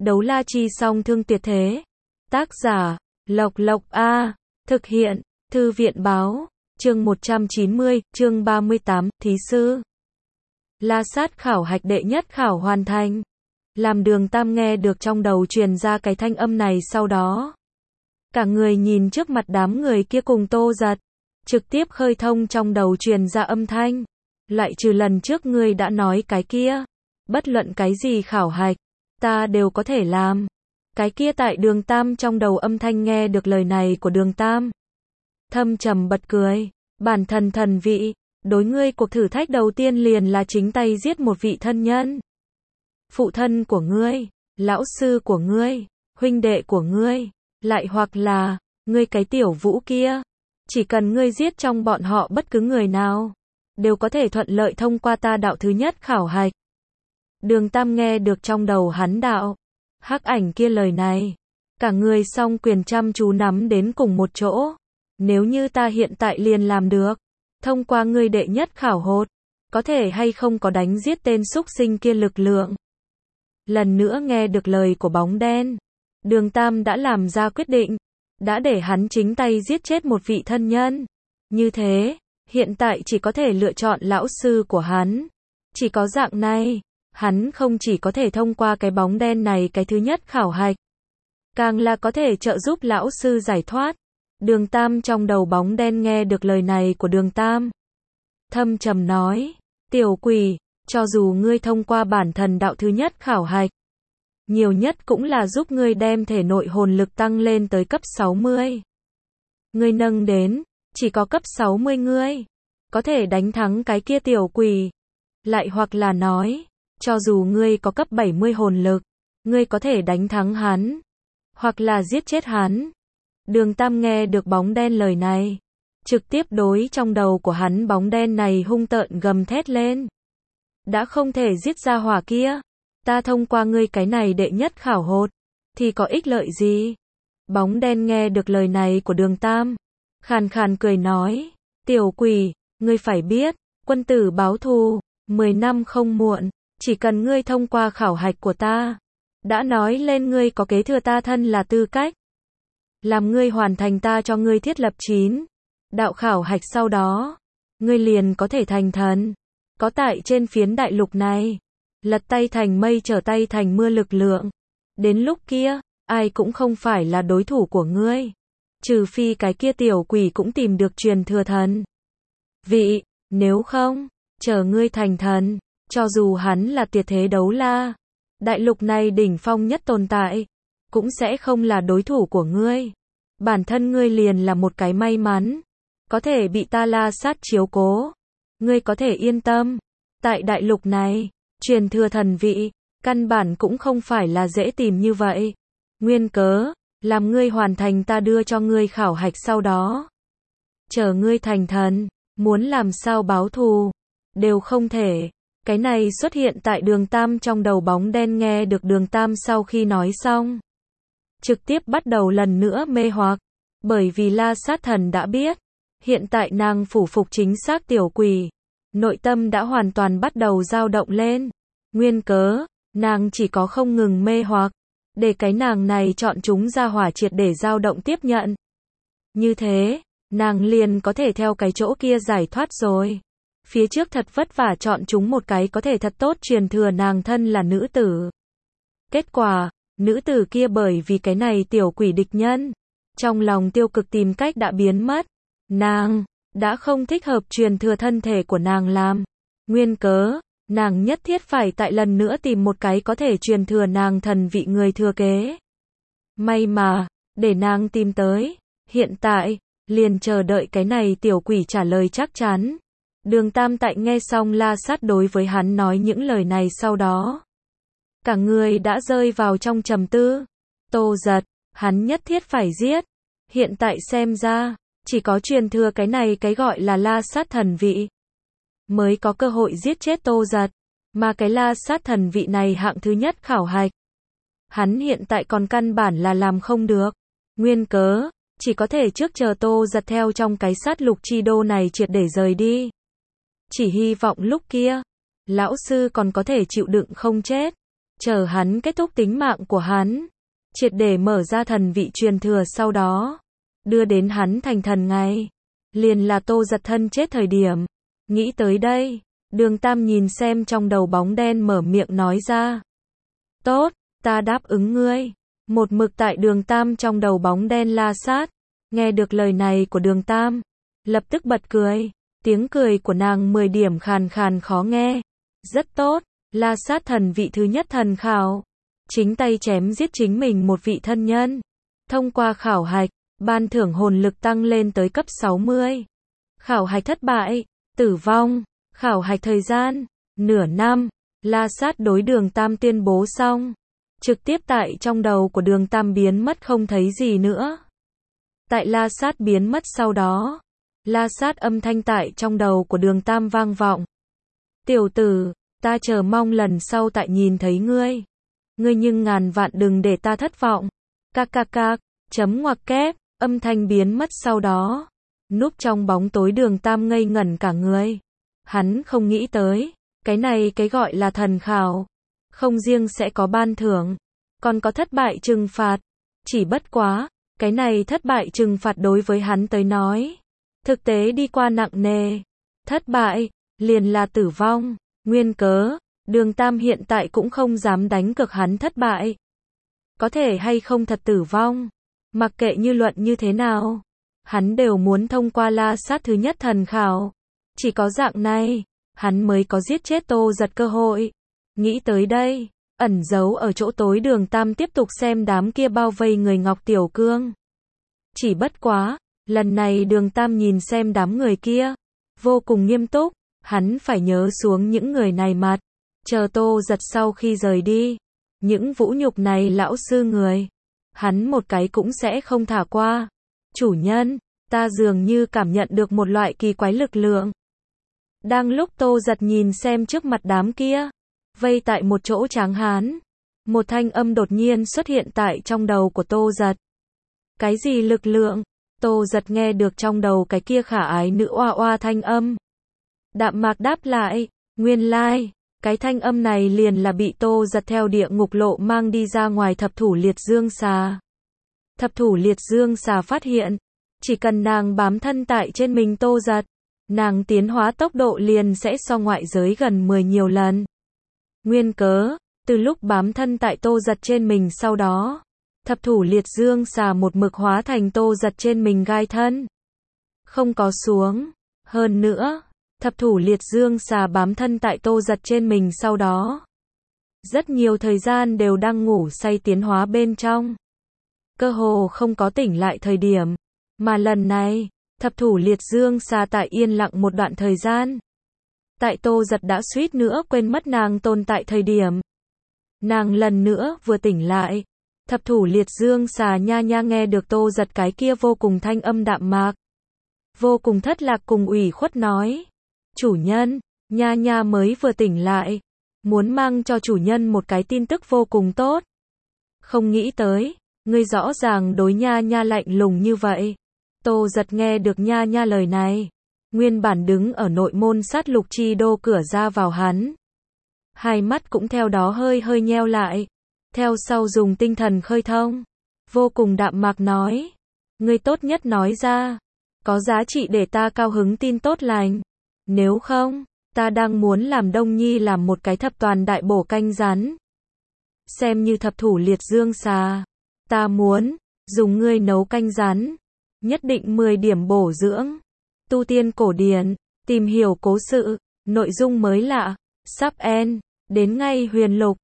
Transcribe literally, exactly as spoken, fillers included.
Đấu la chi song thương tuyệt thế. Tác giả, Lộc Lộc A. Thực hiện, Thư viện báo. Chương một trăm chín mươi, chương ba mươi tám, thí sư. La sát khảo hạch đệ nhất khảo hoàn thành. Làm Đường Tam nghe được trong đầu truyền ra cái thanh âm này sau đó. Cả người nhìn trước mặt đám người kia cùng Tô Giật. Trực tiếp khơi thông trong đầu truyền ra âm thanh. Lại trừ lần trước ngươi đã nói cái kia. Bất luận cái gì khảo hạch, ta đều có thể làm. Cái kia tại Đường Tam trong đầu âm thanh nghe được lời này của Đường Tam. Thâm trầm bật cười. Bản thần thần vị, đối ngươi cuộc thử thách đầu tiên liền là chính tay giết một vị thân nhân. Phụ thân của ngươi, lão sư của ngươi, huynh đệ của ngươi, lại hoặc là, ngươi cái tiểu vũ kia. Chỉ cần ngươi giết trong bọn họ bất cứ người nào, đều có thể thuận lợi thông qua ta đạo thứ nhất khảo hạch. Đường Tam nghe được trong đầu hắn đạo hắc ảnh kia lời này. Cả người song quyền chăm chú nắm đến cùng một chỗ. Nếu như ta hiện tại liền làm được, thông qua ngươi đệ nhất khảo hột, có thể hay không có đánh giết tên súc sinh kia lực lượng. Lần nữa nghe được lời của bóng đen, Đường Tam đã làm ra quyết định, đã để hắn chính tay giết chết một vị thân nhân. Như thế, hiện tại chỉ có thể lựa chọn lão sư của hắn. Chỉ có dạng này, hắn không chỉ có thể thông qua cái bóng đen này cái thứ nhất khảo hạch, càng là có thể trợ giúp lão sư giải thoát. Đường Tam trong đầu bóng đen nghe được lời này của Đường Tam. Thâm trầm nói, tiểu quỷ, cho dù ngươi thông qua bản thần đạo thứ nhất khảo hạch, nhiều nhất cũng là giúp ngươi đem thể nội hồn lực tăng lên tới cấp sáu mươi. Ngươi nâng đến, chỉ có cấp sáu mươi ngươi, có thể đánh thắng cái kia tiểu quỷ. Lại hoặc là nói, cho dù ngươi có cấp bảy mươi hồn lực, ngươi có thể đánh thắng hắn, hoặc là giết chết hắn. Đường Tam nghe được bóng đen lời này, trực tiếp đối trong đầu của hắn bóng đen này hung tợn gầm thét lên. Đã không thể giết ra hỏa kia, ta thông qua ngươi cái này đệ nhất khảo hột, thì có ích lợi gì? Bóng đen nghe được lời này của Đường Tam, khàn khàn cười nói, tiểu quỷ, ngươi phải biết, quân tử báo thù, mười năm không muộn, chỉ cần ngươi thông qua khảo hạch của ta, đã nói lên ngươi có kế thừa ta thân là tư cách. Làm ngươi hoàn thành ta cho ngươi thiết lập chín đạo khảo hạch sau đó, ngươi liền có thể thành thần. Có tại trên phiến đại lục này, lật tay thành mây trở tay thành mưa lực lượng. Đến lúc kia, ai cũng không phải là đối thủ của ngươi. Trừ phi cái kia tiểu quỷ cũng tìm được truyền thừa thần vị, nếu không, chờ ngươi thành thần, cho dù hắn là tuyệt thế đấu la, đại lục này đỉnh phong nhất tồn tại, cũng sẽ không là đối thủ của ngươi. Bản thân ngươi liền là một cái may mắn, có thể bị ta La sát chiếu cố. Ngươi có thể yên tâm, tại đại lục này, truyền thừa thần vị, căn bản cũng không phải là dễ tìm như vậy. Nguyên cớ, làm ngươi hoàn thành ta đưa cho ngươi khảo hạch sau đó. Chờ ngươi thành thần, muốn làm sao báo thù, đều không thể. Cái này xuất hiện tại Đường Tam trong đầu bóng đen nghe được Đường Tam sau khi nói xong. Trực tiếp bắt đầu lần nữa mê hoặc, bởi vì La sát thần đã biết, hiện tại nàng phủ phục chính xác tiểu quỷ, nội tâm đã hoàn toàn bắt đầu dao động lên. Nguyên cớ, nàng chỉ có không ngừng mê hoặc, để cái nàng này chọn chúng ra hỏa triệt để dao động tiếp nhận. Như thế, nàng liền có thể theo cái chỗ kia giải thoát rồi. Phía trước thật vất vả chọn chúng một cái có thể thật tốt truyền thừa nàng thân là nữ tử. Kết quả, nữ tử kia bởi vì cái này tiểu quỷ địch nhân, trong lòng tiêu cực tìm cách đã biến mất. Nàng đã không thích hợp truyền thừa thân thể của nàng làm. Nguyên cớ, nàng nhất thiết phải tại lần nữa tìm một cái có thể truyền thừa nàng thần vị người thừa kế. May mà, để nàng tìm tới. Hiện tại, liền chờ đợi cái này tiểu quỷ trả lời chắc chắn. Đường Tam tại nghe xong La sát đối với hắn nói những lời này sau đó, cả người đã rơi vào trong trầm tư. Tô Giật, hắn nhất thiết phải giết. Hiện tại xem ra, chỉ có truyền thừa cái này cái gọi là La sát thần vị, mới có cơ hội giết chết Tô Giật. Mà cái La sát thần vị này hạng thứ nhất khảo hạch, hắn hiện tại còn căn bản là làm không được. Nguyên cớ, chỉ có thể trước chờ Tô Giật theo trong cái sát lục chi đô này triệt để rời đi. Chỉ hy vọng lúc kia, lão sư còn có thể chịu đựng không chết. chờ hắn kết thúc tính mạng của hắn, triệt để mở ra thần vị truyền thừa sau đó, đưa đến hắn thành thần ngày, liền là Tô Giật thân chết thời điểm. Nghĩ tới đây, Đường Tam nhìn xem trong đầu bóng đen mở miệng nói ra. Tốt, ta đáp ứng ngươi. Một mực tại Đường Tam trong đầu bóng đen La Sát, nghe được lời này của Đường Tam, lập tức bật cười, tiếng cười của nàng mười điểm khàn khàn khó nghe. Rất tốt, La Sát thần vị thứ nhất thần khảo, chính tay chém giết chính mình một vị thân nhân. Thông qua khảo hạch, ban thưởng hồn lực tăng lên tới cấp sáu mươi. Khảo hạch thất bại, tử vong, khảo hạch thời gian, nửa năm. La Sát đối Đường Tam tuyên bố xong, trực tiếp tại trong đầu của Đường Tam biến mất không thấy gì nữa. Tại La Sát biến mất sau đó, La Sát âm thanh tại trong đầu của Đường Tam vang vọng. Tiểu tử, ta chờ mong lần sau tại nhìn thấy ngươi. Ngươi nhưng ngàn vạn đừng để ta thất vọng. Cạc cạc cạc, chấm ngoặc kép, âm thanh biến mất sau đó. Núp trong bóng tối Đường Tam ngây ngẩn cả người. Hắn không nghĩ tới, cái này cái gọi là thần khảo, không riêng sẽ có ban thưởng, còn có thất bại trừng phạt. Chỉ bất quá, cái này thất bại trừng phạt đối với hắn tới nói, thực tế đi qua nặng nề. Thất bại, liền là tử vong. Nguyên cớ, Đường Tam hiện tại cũng không dám đánh cược hắn thất bại. Có thể hay không thật tử vong, mặc kệ như luận như thế nào, hắn đều muốn thông qua La Sát thứ nhất thần khảo. Chỉ có dạng này, hắn mới có giết chết Tô Giật cơ hội. Nghĩ tới đây, ẩn giấu ở chỗ tối Đường Tam tiếp tục xem đám kia bao vây người Ngọc Tiểu Cương. Chỉ bất quá, lần này Đường Tam nhìn xem đám người kia, vô cùng nghiêm túc, hắn phải nhớ xuống những người này mặt, chờ Tô Giật sau khi rời đi, những vũ nhục này lão sư người, hắn một cái cũng sẽ không thả qua. Chủ nhân, ta dường như cảm nhận được một loại kỳ quái lực lượng. Đang lúc Tô Giật nhìn xem trước mặt đám kia, vây tại một chỗ tráng hán, một thanh âm đột nhiên xuất hiện tại trong đầu của Tô Giật. Cái gì lực lượng? Tô Giật nghe được trong đầu cái kia khả ái nữ oa oa thanh âm. Đạm mạc đáp lại, nguyên lai, cái thanh âm này liền là bị Tô Giật theo địa ngục lộ mang đi ra ngoài thập thủ liệt dương xà. Thập thủ liệt dương xà phát hiện, chỉ cần nàng bám thân tại trên mình Tô Giật, nàng tiến hóa tốc độ liền sẽ so ngoại giới gần mười nhiều lần. Nguyên cớ, từ lúc bám thân tại Tô Giật trên mình sau đó, thập thủ liệt dương xà một mực hóa thành Tô Giật trên mình gai thân. Không có xuống. Hơn nữa, thập thủ liệt dương xà bám thân tại Tô Giật trên mình sau đó, rất nhiều thời gian đều đang ngủ say tiến hóa bên trong. Cơ hồ không có tỉnh lại thời điểm. Mà lần này, thập thủ liệt dương xà tại yên lặng một đoạn thời gian. Tại Tô Giật đã suýt nữa quên mất nàng tồn tại thời điểm. Nàng lần nữa vừa tỉnh lại. Thập thủ liệt dương xà nha nha nghe được Tô Giật cái kia vô cùng thanh âm đạm mạc, vô cùng thất lạc cùng ủy khuất nói. Chủ nhân, nha nha mới vừa tỉnh lại, muốn mang cho chủ nhân một cái tin tức vô cùng tốt. Không nghĩ tới, ngươi rõ ràng đối nha nha lạnh lùng như vậy. Tô Giật nghe được nha nha lời này, nguyên bản đứng ở nội môn sát lục chi đô cửa ra vào hắn, hai mắt cũng theo đó hơi hơi nheo lại, theo sau dùng tinh thần khơi thông, vô cùng đạm mạc nói, ngươi tốt nhất nói ra, có giá trị để ta cao hứng tin tốt lành, nếu không, ta đang muốn làm Đông Nhi làm một cái thập toàn đại bổ canh rắn, xem như thập thủ liệt dương xà, ta muốn dùng ngươi nấu canh rắn, nhất định mười điểm bổ dưỡng, tu tiên cổ điển, tìm hiểu cố sự, nội dung mới lạ, sắp end, đến ngay huyền lục.